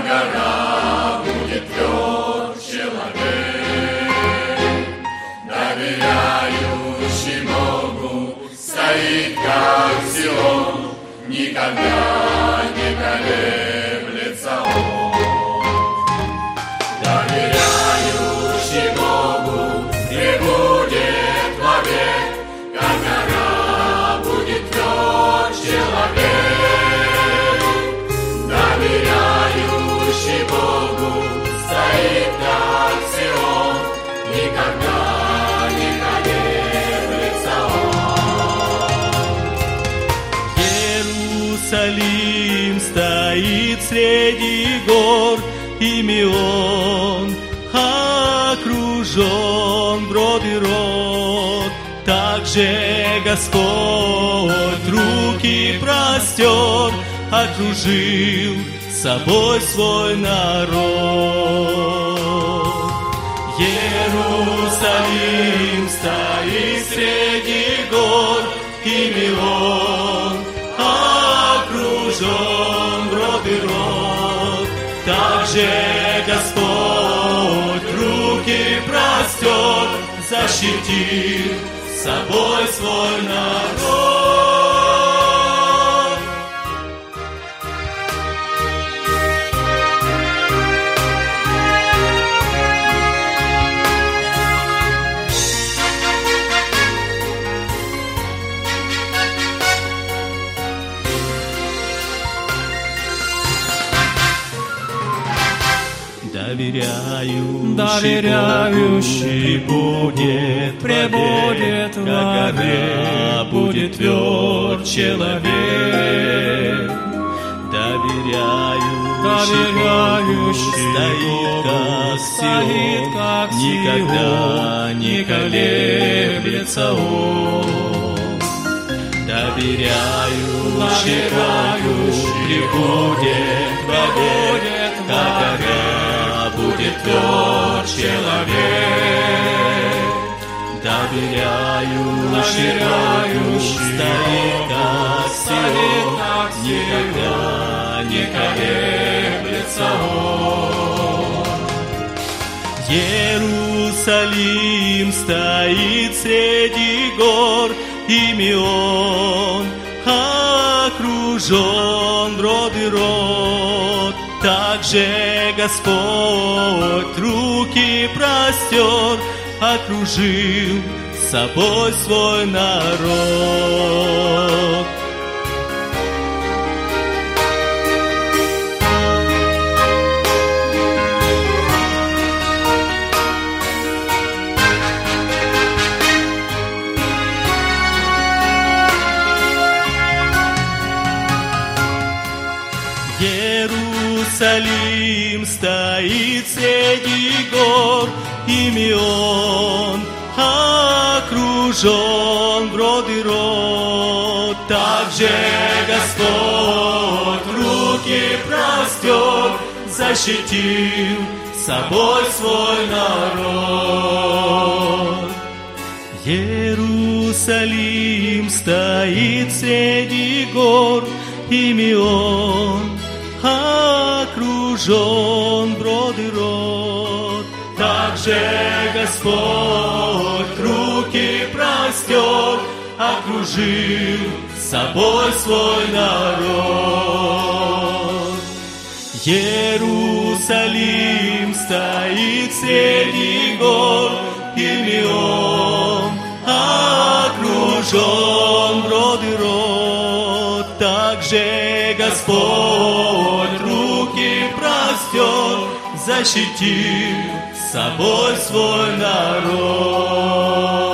гора, будет тверд человек. Доверяющий Богу стоит, как Сион, никогда не колеблется он. Доверяющий Богу пребудет вовек, как гора будет тверд человек. Доверяющий Богу стоит, как Сион, никогда не колеблется он. Иерусалим стоит среди гор, ими он окружен брод и род. Также Господь руки простер, окружил собой свой народ. Иерусалим стоит среди гор, ими он окружен брод и род. Также Господь руки простер, защитил собой свой народ. Доверяющий будет пребудет вовек, будет тверд человек. Доверяющий стоит, как Сион, никогда не колеблется он. Доверяющий пребудет вовек, как гора будет тверд человек. Доверяющий стоит, как Сион, никогда не колеблется он. Иерусалим стоит среди гор, ими он окружен брод и род. Также Господь руки простер, окружил собой свой народ. Иерусалим стоит среди гор, ими он окружен брод и род. Также Господь руки простер, защитил собой свой народ. Иерусалим стоит среди гор, ими он окружен брод и род. Также Господь руки простер, окружил собой свой народ. Иерусалим стоит среди гор, ими он окружен брод и род. Также Господь руки простер, защитил собой свой народ.